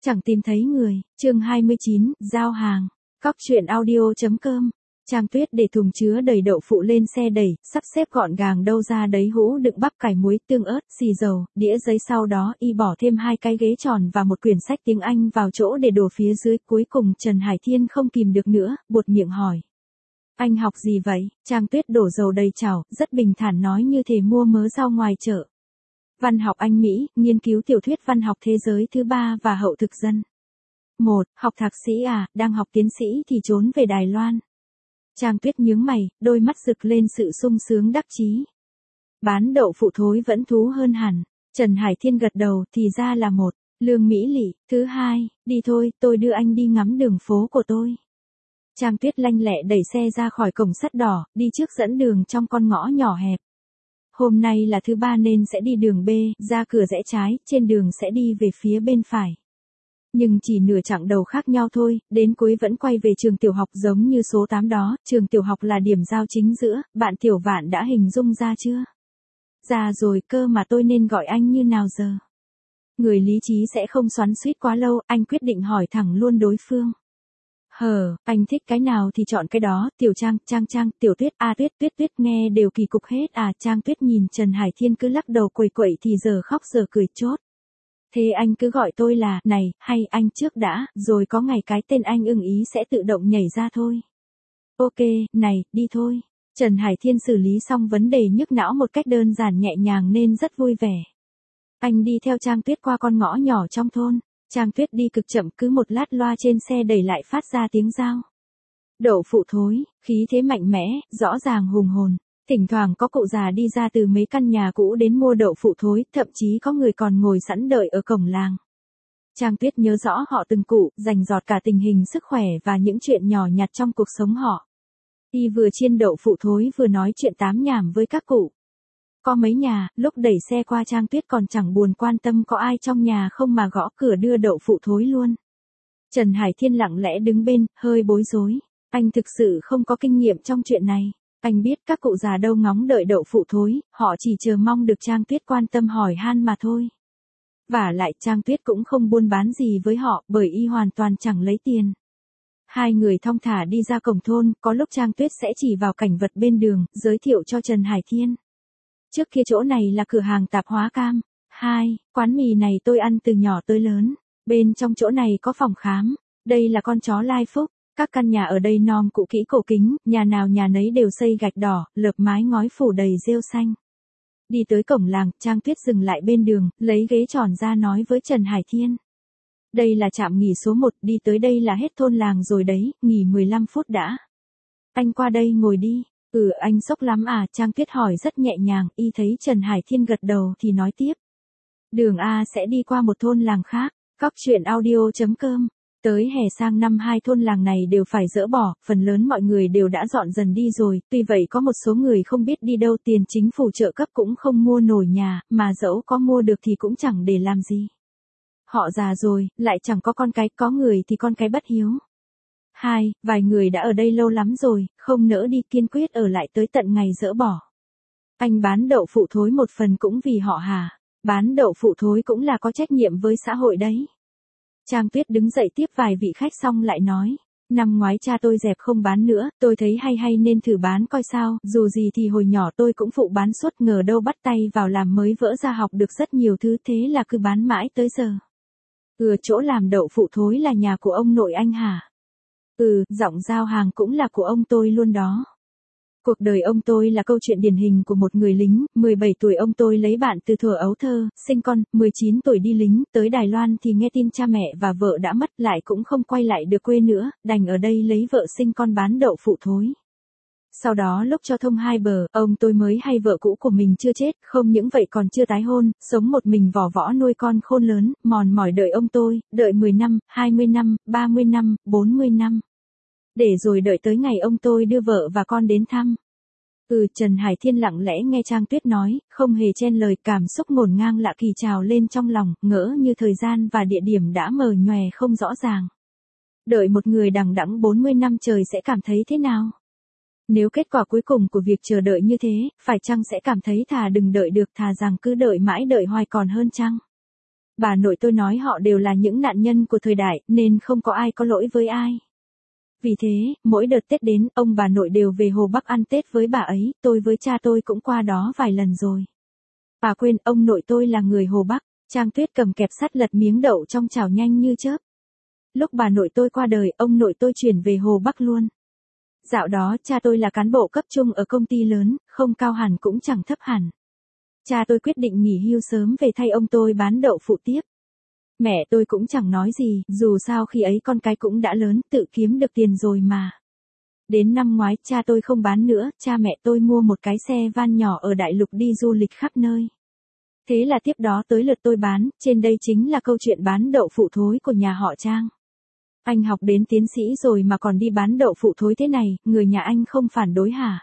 Chẳng tìm thấy người, chương 29, giao hàng. Cóc truyện audio.com. Trang Tuyết để thùng chứa đầy đậu phụ lên xe đẩy, sắp xếp gọn gàng đâu ra đấy hũ đựng bắp cải muối, tương ớt, xì dầu, đĩa giấy, sau đó y bỏ thêm 2 cái ghế tròn và một quyển sách tiếng Anh vào chỗ để đồ phía dưới. Cuối cùng Trần Hải Thiên không kìm được nữa, buột miệng hỏi. Anh học gì vậy? Trang Tuyết đổ dầu đầy chảo, rất bình thản nói như thể mua mớ rau ngoài chợ. Văn học Anh Mỹ, nghiên cứu tiểu thuyết văn học thế giới thứ 3 và hậu thực dân. 1. Học thạc sĩ à, đang học tiến sĩ thì trốn về Đài Loan. Trang Tuyết nhướng mày, đôi mắt rực lên sự sung sướng đắc chí. Bán đậu phụ thối vẫn thú hơn hẳn. Trần Hải Thiên gật đầu, thì ra là 1. Lương Mỹ Lị, thứ 2, đi thôi, tôi đưa anh đi ngắm đường phố của tôi. Trang Tuyết lanh lẹ đẩy xe ra khỏi cổng sắt đỏ, đi trước dẫn đường trong con ngõ nhỏ hẹp. Hôm nay là thứ 3 nên sẽ đi đường B, ra cửa rẽ trái, trên đường sẽ đi về phía bên phải. Nhưng chỉ nửa chặng đầu khác nhau thôi, đến cuối vẫn quay về trường tiểu học giống như số 8 đó, trường tiểu học là điểm giao chính giữa, bạn Tiểu Vạn đã hình dung ra chưa? Ra rồi cơ mà tôi nên gọi anh như nào giờ? Người lý trí sẽ không xoắn xuýt quá lâu, anh quyết định hỏi thẳng luôn đối phương. Anh thích cái nào thì chọn cái đó, Tiểu Trang, Trang, Tiểu Tuyết, Tuyết, nghe đều kỳ cục hết à. Trang Tuyết nhìn Trần Hải Thiên cứ lắc đầu quẩy quẩy thì giờ khóc giờ cười chốt. Thế anh cứ gọi tôi là, này, hay anh trước đã, rồi có ngày cái tên anh ưng ý sẽ tự động nhảy ra thôi. Ok, này, đi thôi. Trần Hải Thiên xử lý xong vấn đề nhức não một cách đơn giản nhẹ nhàng nên rất vui vẻ. Anh đi theo Trang Tuyết qua con ngõ nhỏ trong thôn. Trang Tuyết đi cực chậm, cứ một lát loa trên xe đẩy lại phát ra tiếng rao. Đậu phụ thối, khí thế mạnh mẽ, rõ ràng hùng hồn. Thỉnh thoảng có cụ già đi ra từ mấy căn nhà cũ đến mua đậu phụ thối, thậm chí có người còn ngồi sẵn đợi ở cổng làng. Trang Tuyết nhớ rõ họ từng cụ, rành rọt cả tình hình sức khỏe và những chuyện nhỏ nhặt trong cuộc sống họ. Y vừa chiên đậu phụ thối vừa nói chuyện tám nhảm với các cụ. Có mấy nhà, lúc đẩy xe qua Trang Tuyết còn chẳng buồn quan tâm có ai trong nhà không mà gõ cửa đưa đậu phụ thối luôn. Trần Hải Thiên lặng lẽ đứng bên, hơi bối rối. Anh thực sự không có kinh nghiệm trong chuyện này. Anh biết các cụ già đâu ngóng đợi đậu phụ thối, họ chỉ chờ mong được Trang Tuyết quan tâm hỏi han mà thôi. Vả lại Trang Tuyết cũng không buôn bán gì với họ bởi y hoàn toàn chẳng lấy tiền. Hai người thong thả đi ra cổng thôn, có lúc Trang Tuyết sẽ chỉ vào cảnh vật bên đường, giới thiệu cho Trần Hải Thiên. Trước kia chỗ này là cửa hàng tạp hóa cam. 2. Quán mì này tôi ăn từ nhỏ tới lớn. Bên trong chỗ này có phòng khám. Đây là con chó Lai Phúc. Các căn nhà ở đây nom cũ kỹ cổ kính, nhà nào nhà nấy đều xây gạch đỏ, lợp mái ngói phủ đầy rêu xanh. Đi tới cổng làng, Trang Tuyết dừng lại bên đường, lấy ghế tròn ra nói với Trần Hải Thiên. Đây là trạm nghỉ số 1, đi tới đây là hết thôn làng rồi đấy, nghỉ 15 phút đã. Anh qua đây ngồi đi. Anh sốc lắm à, Trang Tuyết hỏi rất nhẹ nhàng, y thấy Trần Hải Thiên gật đầu thì nói tiếp. Đường A sẽ đi qua một thôn làng khác, cóc truyện audio.com. Tới hè sang năm 2 thôn làng này đều phải dỡ bỏ, phần lớn mọi người đều đã dọn dần đi rồi, tuy vậy có một số người không biết đi đâu, tiền chính phủ trợ cấp cũng không mua nổi nhà, mà dẫu có mua được thì cũng chẳng để làm gì. Họ già rồi, lại chẳng có con cái, có người thì con cái bất hiếu. 2. Vài người đã ở đây lâu lắm rồi, không nỡ đi, kiên quyết ở lại tới tận ngày dỡ bỏ. Anh bán đậu phụ thối một phần cũng vì họ hả? Bán đậu phụ thối cũng là có trách nhiệm với xã hội đấy. Trang Tuyết đứng dậy tiếp vài vị khách xong lại nói. Năm ngoái cha tôi dẹp không bán nữa, tôi thấy hay nên thử bán coi sao, dù gì thì hồi nhỏ tôi cũng phụ bán suốt, ngờ đâu bắt tay vào làm mới vỡ ra học được rất nhiều thứ, thế là cứ bán mãi tới giờ. Chỗ làm đậu phụ thối là nhà của ông nội anh hả? Giọng giao hàng cũng là của ông tôi luôn đó. Cuộc đời ông tôi là câu chuyện điển hình của một người lính, 17 tuổi ông tôi lấy bạn từ thuở ấu thơ, sinh con, 19 tuổi đi lính, tới Đài Loan thì nghe tin cha mẹ và vợ đã mất, lại cũng không quay lại được quê nữa, đành ở đây lấy vợ sinh con bán đậu phụ thối. Sau đó lúc cho thông hai bờ, ông tôi mới hay vợ cũ của mình chưa chết, không những vậy còn chưa tái hôn, sống một mình vỏ võ nuôi con khôn lớn, mòn mỏi đợi ông tôi, đợi 10 năm, 20 năm, 30 năm, 40 năm. Để rồi đợi tới ngày ông tôi đưa vợ và con đến thăm. Trần Hải Thiên lặng lẽ nghe Trang Tuyết nói, không hề chen lời, cảm xúc ngổn ngang lạ kỳ trào lên trong lòng, ngỡ như thời gian và địa điểm đã mờ nhòe không rõ ràng. Đợi một người đằng đẵng 40 năm trời sẽ cảm thấy thế nào? Nếu kết quả cuối cùng của việc chờ đợi như thế, phải chăng sẽ cảm thấy thà đừng đợi được, thà rằng cứ đợi mãi đợi hoài còn hơn chăng? Bà nội tôi nói họ đều là những nạn nhân của thời đại, nên không có ai có lỗi với ai. Vì thế, mỗi đợt Tết đến, ông bà nội đều về Hồ Bắc ăn Tết với bà ấy, tôi với cha tôi cũng qua đó vài lần rồi. À quên, ông nội tôi là người Hồ Bắc. Trang Tuyết cầm kẹp sắt lật miếng đậu trong chảo nhanh như chớp. Lúc bà nội tôi qua đời, ông nội tôi chuyển về Hồ Bắc luôn. Dạo đó, cha tôi là cán bộ cấp trung ở công ty lớn, không cao hẳn cũng chẳng thấp hẳn. Cha tôi quyết định nghỉ hưu sớm về thay ông tôi bán đậu phụ tiếp. Mẹ tôi cũng chẳng nói gì, dù sao khi ấy con cái cũng đã lớn, tự kiếm được tiền rồi mà. Đến năm ngoái, cha tôi không bán nữa, cha mẹ tôi mua một cái xe van nhỏ ở đại lục đi du lịch khắp nơi. Thế là tiếp đó tới lượt tôi bán, trên đây chính là câu chuyện bán đậu phụ thối của nhà họ Trang. Anh học đến tiến sĩ rồi mà còn đi bán đậu phụ thối thế này, người nhà anh không phản đối hả?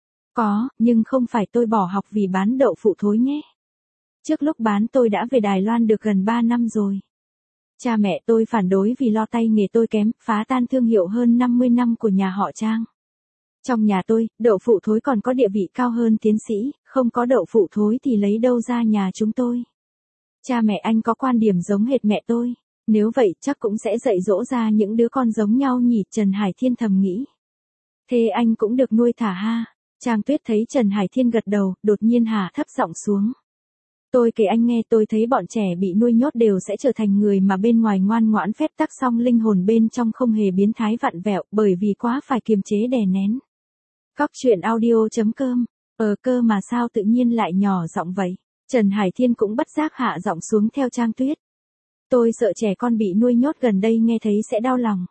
Có, nhưng không phải tôi bỏ học vì bán đậu phụ thối nhé. Trước lúc bán tôi đã về Đài Loan được gần 3 năm rồi. Cha mẹ tôi phản đối vì lo tay nghề tôi kém, phá tan thương hiệu hơn 50 năm của nhà họ Trang. Trong nhà tôi, đậu phụ thối còn có địa vị cao hơn tiến sĩ, không có đậu phụ thối thì lấy đâu ra nhà chúng tôi. Cha mẹ anh có quan điểm giống hệt mẹ tôi, nếu vậy chắc cũng sẽ dạy dỗ ra những đứa con giống nhau nhỉ, Trần Hải Thiên thầm nghĩ. Thế anh cũng được nuôi thả ha. Trang Tuyết thấy Trần Hải Thiên gật đầu, đột nhiên hạ thấp giọng xuống. Tôi kể anh nghe, tôi thấy bọn trẻ bị nuôi nhốt đều sẽ trở thành người mà bên ngoài ngoan ngoãn phép tắc, song linh hồn bên trong không hề biến thái vặn vẹo, bởi vì quá phải kiềm chế đè nén. Cóc truyện audio.com. Cơ mà sao tự nhiên lại nhỏ giọng vậy? Trần Hải Thiên cũng bất giác hạ giọng xuống theo Trang Tuyết. Tôi sợ trẻ con bị nuôi nhốt gần đây nghe thấy sẽ đau lòng.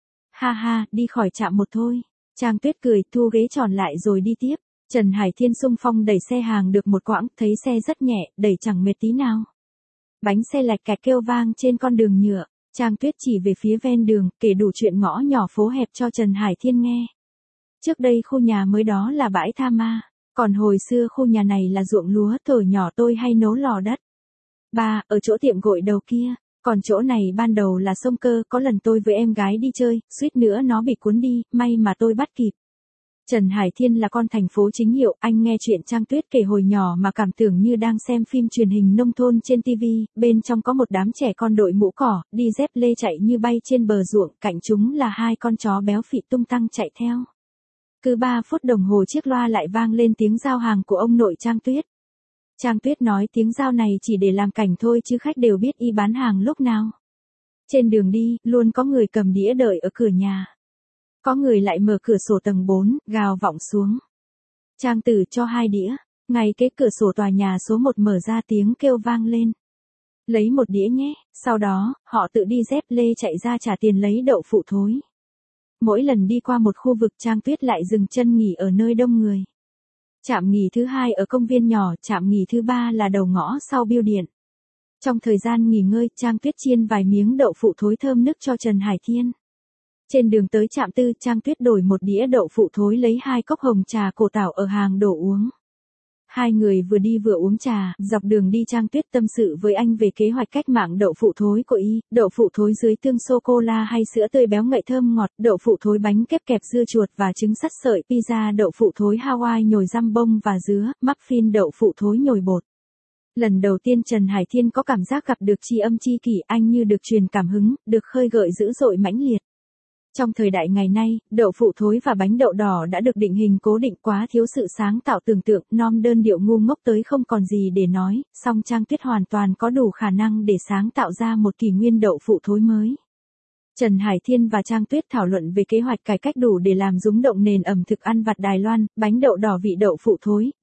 Ha ha, đi khỏi trạm một thôi. Trang Tuyết cười, thu ghế tròn lại rồi đi tiếp. Trần Hải Thiên xung phong đẩy xe hàng được một quãng, thấy xe rất nhẹ, đẩy chẳng mệt tí nào. Bánh xe lạch cạch kêu vang trên con đường nhựa. Trang Tuyết chỉ về phía ven đường, kể đủ chuyện ngõ nhỏ phố hẹp cho Trần Hải Thiên nghe. Trước đây khu nhà mới đó là bãi tha ma, còn hồi xưa khu nhà này là ruộng lúa, thời nhỏ tôi hay nấu lò đất. Ba, ở chỗ tiệm gội đầu kia, còn chỗ này ban đầu là sông Cơ, có lần tôi với em gái đi chơi, suýt nữa nó bị cuốn đi, may mà tôi bắt kịp. Trần Hải Thiên là con thành phố chính hiệu, anh nghe chuyện Trang Tuyết kể hồi nhỏ mà cảm tưởng như đang xem phim truyền hình nông thôn trên TV, bên trong có một đám trẻ con đội mũ cỏ, đi dép lê chạy như bay trên bờ ruộng, cạnh chúng là hai con chó béo phì tung tăng chạy theo. Cứ 3 phút đồng hồ chiếc loa lại vang lên tiếng giao hàng của ông nội Trang Tuyết. Trang Tuyết nói tiếng giao này chỉ để làm cảnh thôi chứ khách đều biết y bán hàng lúc nào. Trên đường đi, luôn có người cầm đĩa đợi ở cửa nhà. Có người lại mở cửa sổ tầng 4, gào vọng xuống. Trang Tử cho 2 đĩa, ngay cái cửa sổ tòa nhà số 1 mở ra tiếng kêu vang lên. Lấy 1 đĩa nhé, sau đó, họ tự đi dép lê chạy ra trả tiền lấy đậu phụ thối. Mỗi lần đi qua một khu vực Trang Tuyết lại dừng chân nghỉ ở nơi đông người. Trạm nghỉ thứ 2 ở công viên nhỏ, trạm nghỉ thứ 3 là đầu ngõ sau bưu điện. Trong thời gian nghỉ ngơi, Trang Tuyết chiên vài miếng đậu phụ thối thơm nức cho Trần Hải Thiên. Trên đường tới trạm tư, Trang Tuyết đổi 1 đĩa đậu phụ thối lấy 2 cốc hồng trà cổ tảo ở hàng đổ uống. Hai người vừa đi vừa uống trà, dọc đường đi Trang Tuyết tâm sự với anh về kế hoạch cách mạng đậu phụ thối của y, đậu phụ thối dưới tương sô-cô-la hay sữa tươi béo ngậy thơm ngọt, đậu phụ thối bánh kép kẹp dưa chuột và trứng sắt sợi, pizza đậu phụ thối Hawaii nhồi răm bông và dứa, muffin đậu phụ thối nhồi bột. Lần đầu tiên Trần Hải Thiên có cảm giác gặp được tri âm tri kỷ, anh như được truyền cảm hứng, được khơi gợi dữ dội mãnh liệt. Trong thời đại ngày nay, đậu phụ thối và bánh đậu đỏ đã được định hình cố định, quá thiếu sự sáng tạo tưởng tượng, non đơn điệu ngu ngốc tới không còn gì để nói, song Trang Tuyết hoàn toàn có đủ khả năng để sáng tạo ra một kỷ nguyên đậu phụ thối mới. Trần Hải Thiên và Trang Tuyết thảo luận về kế hoạch cải cách đủ để làm rúng động nền ẩm thực ăn vặt Đài Loan, bánh đậu đỏ vị đậu phụ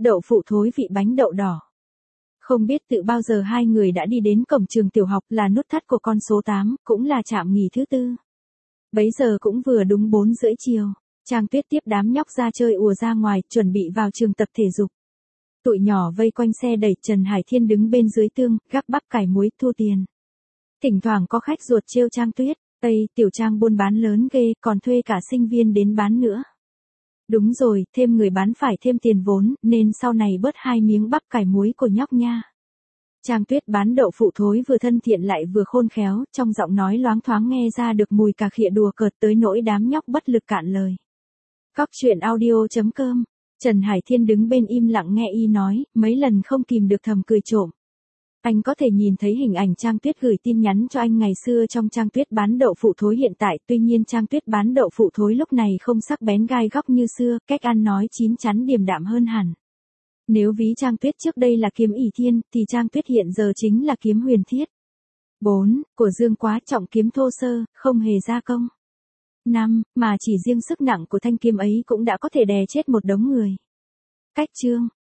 thối vị bánh đậu đỏ. Không biết tự bao giờ hai người đã đi đến cổng trường tiểu học, là nút thắt của con số 8, cũng là trạm nghỉ thứ 4. Bấy giờ cũng vừa đúng 4 rưỡi chiều, Trang Tuyết tiếp đám nhóc ra chơi ùa ra ngoài, chuẩn bị vào trường tập thể dục. Tụi nhỏ vây quanh xe đẩy, Trần Hải Thiên đứng bên dưới tương, gắp bắp cải muối thu tiền. Thỉnh thoảng có khách ruột trêu Trang Tuyết, Tây, tiểu Trang buôn bán lớn ghê, còn thuê cả sinh viên đến bán nữa. Đúng rồi, thêm người bán phải thêm tiền vốn, nên sau này bớt 2 miếng bắp cải muối của nhóc nha. Trang Tuyết bán đậu phụ thối vừa thân thiện lại vừa khôn khéo, trong giọng nói loáng thoáng nghe ra được mùi cà khịa đùa cợt tới nỗi đám nhóc bất lực cạn lời. Cóc truyện audio.com. Trần Hải Thiên đứng bên im lặng nghe y nói, mấy lần không kìm được thầm cười trộm. Anh có thể nhìn thấy hình ảnh Trang Tuyết gửi tin nhắn cho anh ngày xưa trong Trang Tuyết bán đậu phụ thối hiện tại, tuy nhiên Trang Tuyết bán đậu phụ thối lúc này không sắc bén gai góc như xưa, cách ăn nói chín chắn điềm đạm hơn hẳn. Nếu ví Trang Tuyết trước đây là kiếm ỷ thiên, thì Trang Tuyết hiện giờ chính là kiếm huyền thiết. 4. Của Dương Quá Trọng kiếm thô sơ, không hề gia công. 5. Mà chỉ riêng sức nặng của thanh kiếm ấy cũng đã có thể đè chết một đống người. Cách chương